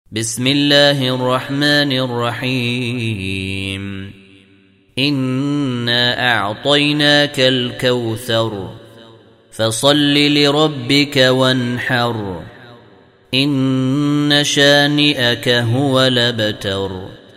بسم الله الرحمن الرحيم إنا أعطيناك الكوثر فصل لربك وانحر إن شانئك هو الأبتر.